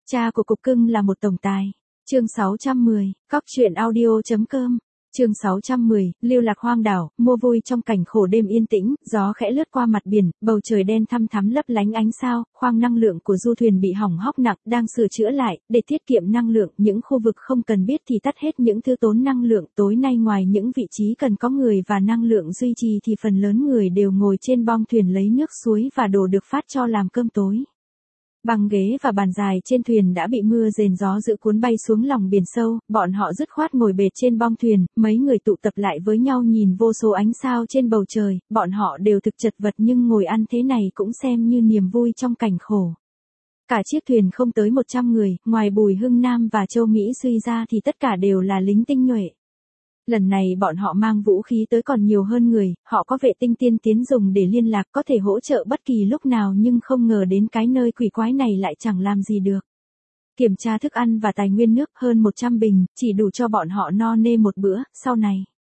Cha của cục cưng là một tổng tài. Chương 610, Cóc truyện audio.com. Chương 610, lưu lạc hoang đảo, mua vui trong cảnh khổ đêm yên tĩnh, gió khẽ lướt qua mặt biển, bầu trời đen thăm thắm lấp lánh ánh sao, khoang năng lượng của du thuyền bị hỏng hóc nặng, đang sửa chữa lại, để tiết kiệm năng lượng, những khu vực không cần biết thì tắt hết những thứ tốn năng lượng, tối nay ngoài những vị trí cần có người và năng lượng duy trì thì phần lớn người đều ngồi trên bong thuyền lấy nước suối và đồ được phát cho làm cơm tối. Băng ghế và bàn dài trên thuyền đã bị mưa rền gió dữ cuốn bay xuống lòng biển sâu, bọn họ dứt khoát ngồi bệt trên bong thuyền, mấy người tụ tập lại với nhau nhìn vô số ánh sao trên bầu trời, bọn họ đều thực chật vật nhưng ngồi ăn thế này cũng xem như niềm vui trong cảnh khổ. Cả chiếc thuyền không tới 100 người, ngoài Bùi Hưng Nam và Châu Mỹ Suy ra thì tất cả đều là lính tinh nhuệ. Lần này bọn họ mang vũ khí tới còn nhiều hơn người, họ có vệ tinh tiên tiến dùng để liên lạc có thể hỗ trợ bất kỳ lúc nào nhưng không ngờ đến cái nơi quỷ quái này lại chẳng làm gì được. Kiểm tra thức ăn và tài nguyên nước hơn 100 bình, chỉ đủ cho bọn họ no nê một bữa, sau này.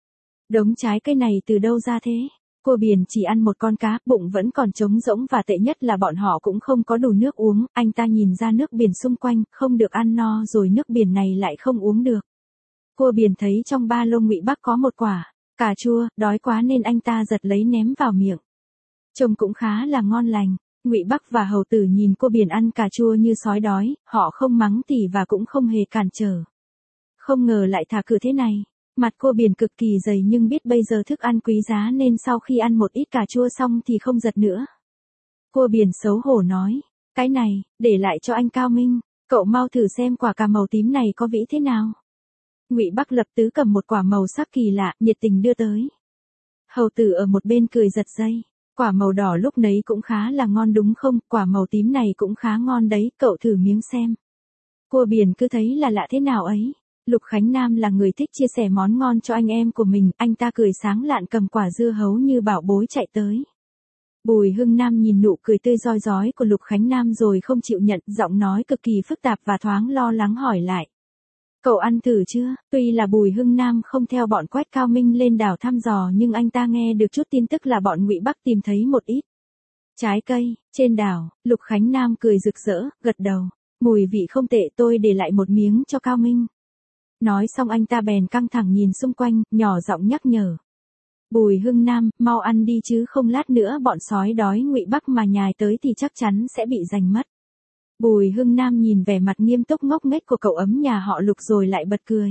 Đống trái cây này từ đâu ra thế? Cua biển chỉ ăn một con cá, bụng vẫn còn trống rỗng và tệ nhất là bọn họ cũng không có đủ nước uống, anh ta nhìn ra nước biển xung quanh, không được ăn no rồi nước biển này lại không uống được. Cua biển thấy trong ba lô Ngụy Bắc có một quả cà chua, đói quá nên anh ta giật lấy ném vào miệng. Trông cũng khá là ngon lành. Ngụy Bắc và hầu tử nhìn cua biển ăn cà chua như sói đói, họ không mắng tỉ và cũng không hề cản trở. Không ngờ lại thả cửa thế này. Mặt cua biển cực kỳ dày nhưng biết bây giờ thức ăn quý giá nên sau khi ăn một ít cà chua xong thì không giật nữa. Cua biển xấu hổ nói, cái này, để lại cho anh Cao Minh, cậu mau thử xem quả cà màu tím này có vị thế nào. Ngụy Bắc lập tứ cầm một quả màu sắc kỳ lạ, nhiệt tình đưa tới. Hầu tử ở một bên cười giật dây. Quả màu đỏ lúc nấy cũng khá là ngon đúng không, quả màu tím này cũng khá ngon đấy, cậu thử miếng xem. Cua biển cứ thấy là lạ thế nào ấy. Lục Khánh Nam là người thích chia sẻ món ngon cho anh em của mình, anh ta cười sáng lạn cầm quả dưa hấu như bảo bối chạy tới. Bùi Hưng Nam nhìn nụ cười tươi rói rói của Lục Khánh Nam rồi không chịu nhận, giọng nói cực kỳ phức tạp và thoáng lo lắng hỏi lại. Cậu ăn thử chưa? Tuy là Bùi Hưng Nam không theo bọn Quách Cao Minh lên đảo thăm dò nhưng anh ta nghe được chút tin tức là bọn Ngụy Bắc tìm thấy một ít trái cây trên đảo. Lục Khánh Nam cười rực rỡ, gật đầu. Mùi vị không tệ, tôi để lại một miếng cho Cao Minh. Nói xong anh ta bèn căng thẳng nhìn xung quanh, nhỏ giọng nhắc nhở. Bùi Hưng Nam, mau ăn đi chứ không lát nữa bọn sói đói Ngụy Bắc mà nhài tới thì chắc chắn sẽ bị giành mất. Bùi Hưng Nam nhìn vẻ mặt nghiêm túc ngốc nghếch của cậu ấm nhà họ Lục rồi lại bật cười.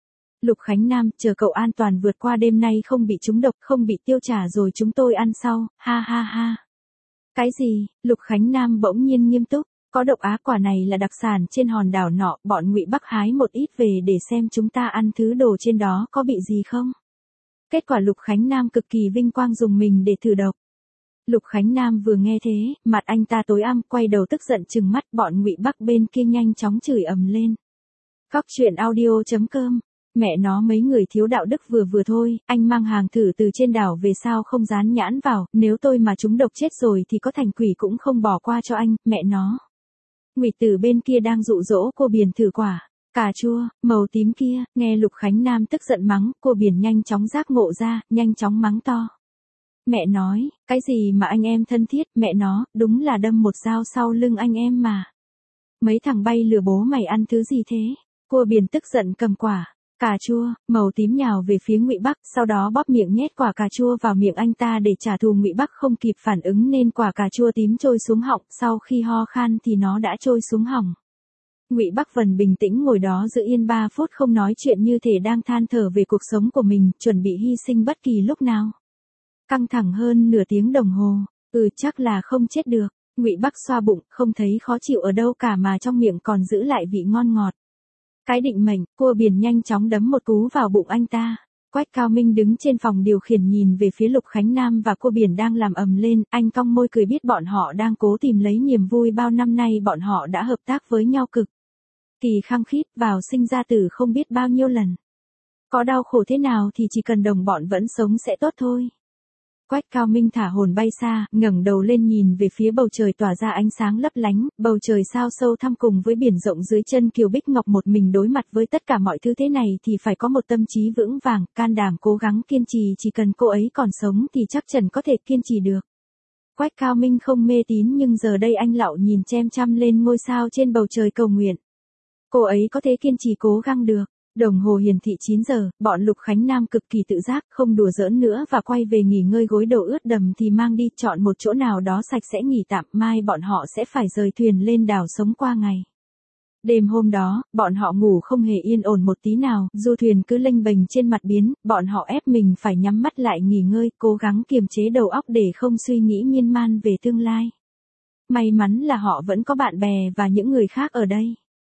Lục Khánh Nam, chờ cậu an toàn vượt qua đêm nay không bị trúng độc, không bị tiêu chảy rồi chúng tôi ăn sau, ha ha ha. Cái gì? Lục Khánh Nam bỗng nhiên nghiêm túc, có độc á, quả này là đặc sản trên hòn đảo nọ, bọn Ngụy Bắc hái một ít về để xem chúng ta ăn thứ đồ trên đó có bị gì không. Kết quả Lục Khánh Nam cực kỳ vinh quang dùng mình để thử độc. Lục Khánh Nam vừa nghe thế, mặt anh ta tối om, quay đầu tức giận trừng mắt, bọn Ngụy Bắc bên kia nhanh chóng chửi ầm lên. Cóc truyện audio.com. Mẹ nó mấy người thiếu đạo đức vừa thôi, anh mang hàng thử từ trên đảo về sao không dán nhãn vào, nếu tôi mà trúng độc chết rồi thì có thành quỷ cũng không bỏ qua cho anh, mẹ nó. Ngụy Tử bên kia đang dụ dỗ cô biển thử quả cà chua màu tím kia, nghe Lục Khánh Nam tức giận mắng, cô biển nhanh chóng giác ngộ ra, nhanh chóng mắng to. Mẹ nói, cái gì mà anh em thân thiết, mẹ nó, đúng là đâm một dao sau lưng anh em mà. Mấy thằng bay lừa bố mày ăn thứ gì thế? Cua biển tức giận cầm quả cà chua màu tím nhào về phía Ngụy Bắc, sau đó bóp miệng nhét quả cà chua vào miệng anh ta để trả thù. Ngụy Bắc không kịp phản ứng nên quả cà chua tím trôi xuống họng, sau khi ho khan thì nó đã trôi xuống họng. Ngụy Bắc vẫn bình tĩnh ngồi đó giữ yên 3 phút không nói chuyện như thể đang than thở về cuộc sống của mình, chuẩn bị hy sinh bất kỳ lúc nào. Căng thẳng hơn nửa tiếng đồng hồ, chắc là không chết được. Ngụy Bắc xoa bụng, không thấy khó chịu ở đâu cả mà trong miệng còn giữ lại vị ngon ngọt. Cái định mệnh, cua biển nhanh chóng đấm một cú vào bụng anh ta. Quách Cao Minh đứng trên phòng điều khiển nhìn về phía Lục Khánh Nam và cua biển đang làm ầm lên, anh cong môi cười biết bọn họ đang cố tìm lấy niềm vui, bao năm nay bọn họ đã hợp tác với nhau cực kỳ khăng khít, vào sinh ra tử không biết bao nhiêu lần. Có đau khổ thế nào thì chỉ cần đồng bọn vẫn sống sẽ tốt thôi. Quách Cao Minh thả hồn bay xa, ngẩng đầu lên nhìn về phía bầu trời tỏa ra ánh sáng lấp lánh, bầu trời sao sâu thăm cùng với biển rộng dưới chân Kiều Bích Ngọc một mình đối mặt với tất cả mọi thứ thế này thì phải có một tâm trí vững vàng, can đảm cố gắng kiên trì, chỉ cần cô ấy còn sống thì chắc chắn có thể kiên trì được. Quách Cao Minh không mê tín nhưng giờ đây anh lạo nhìn chăm chăm lên ngôi sao trên bầu trời cầu nguyện. Cô ấy có thể kiên trì cố gắng được. Đồng hồ hiển thị 9 giờ, bọn Lục Khánh Nam cực kỳ tự giác, không đùa giỡn nữa và quay về nghỉ ngơi, gối đầu ướt đầm thì mang đi, chọn một chỗ nào đó sạch sẽ nghỉ tạm, mai bọn họ sẽ phải rời thuyền lên đảo sống qua ngày. Đêm hôm đó, bọn họ ngủ không hề yên ổn một tí nào, du thuyền cứ lênh bềnh trên mặt biển, bọn họ ép mình phải nhắm mắt lại nghỉ ngơi, cố gắng kiềm chế đầu óc để không suy nghĩ miên man về tương lai. May mắn là họ vẫn có bạn bè và những người khác ở đây.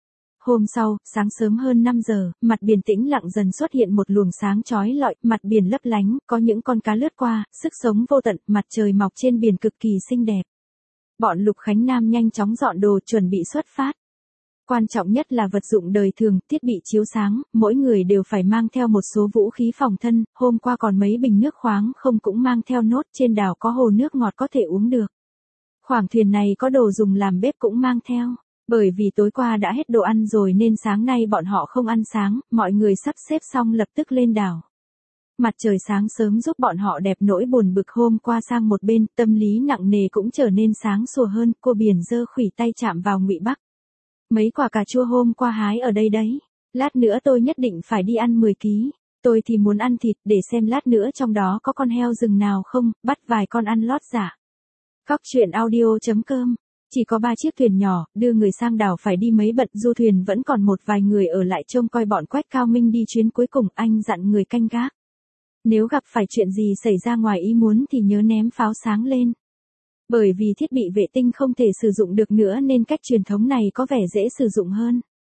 Hôm sau, sáng sớm hơn 5 giờ, mặt biển tĩnh lặng dần xuất hiện một luồng sáng chói lọi, mặt biển lấp lánh, có những con cá lướt qua, sức sống vô tận, mặt trời mọc trên biển cực kỳ xinh đẹp. Bọn Lục Khánh Nam nhanh chóng dọn đồ chuẩn bị xuất phát. Quan trọng nhất là vật dụng đời thường, thiết bị chiếu sáng, mỗi người đều phải mang theo một số vũ khí phòng thân, hôm qua còn mấy bình nước khoáng không cũng mang theo nốt, trên đảo có hồ nước ngọt có thể uống được. Khoang thuyền này có đồ dùng làm bếp cũng mang theo. Bởi vì tối qua đã hết đồ ăn rồi nên sáng nay bọn họ không ăn sáng, mọi người sắp xếp xong lập tức lên đảo. Mặt trời sáng sớm giúp bọn họ đẹp nỗi buồn bực hôm qua sang một bên, tâm lý nặng nề cũng trở nên sáng sủa hơn, cô Biển giơ khuỷu tay chạm vào Ngụy Bắc. Mấy quả cà chua hôm qua hái ở đây đấy, lát nữa tôi nhất định phải đi ăn 10 ký, tôi thì muốn ăn thịt để xem lát nữa trong đó có con heo rừng nào không, bắt vài con ăn lót dạ. Cóc truyện audio.com. Chỉ có 3 chiếc thuyền nhỏ, đưa người sang đảo phải đi mấy bận, du thuyền vẫn còn một vài người ở lại trông coi bọn Quách Cao Minh đi chuyến cuối cùng, anh dặn người canh gác. Nếu gặp phải chuyện gì xảy ra ngoài ý muốn thì nhớ ném pháo sáng lên. Bởi vì thiết bị vệ tinh không thể sử dụng được nữa nên cách truyền thống này có vẻ dễ sử dụng hơn.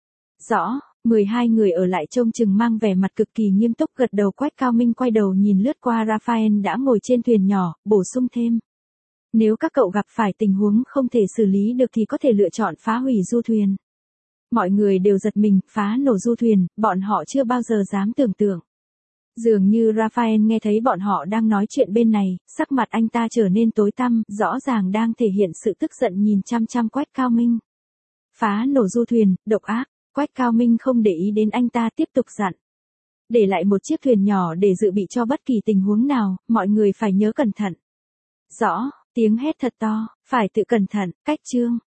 Rõ, 12 người ở lại trông chừng mang vẻ mặt cực kỳ nghiêm túc, gật đầu. Quách Cao Minh quay đầu nhìn lướt qua Raphael đã ngồi trên thuyền nhỏ, bổ sung thêm. Nếu các cậu gặp phải tình huống không thể xử lý được thì có thể lựa chọn phá hủy du thuyền. Mọi người đều giật mình, phá nổ du thuyền, bọn họ chưa bao giờ dám tưởng tượng. Dường như Raphael nghe thấy bọn họ đang nói chuyện bên này, sắc mặt anh ta trở nên tối tăm, rõ ràng đang thể hiện sự tức giận nhìn chăm chăm Quách Cao Minh. Phá nổ du thuyền, độc ác, Quách Cao Minh không để ý đến anh ta, tiếp tục dặn. Để lại một chiếc thuyền nhỏ để dự bị cho bất kỳ tình huống nào, mọi người phải nhớ cẩn thận. Rõ, tiếng hét thật to, phải tự cẩn thận, cách chương.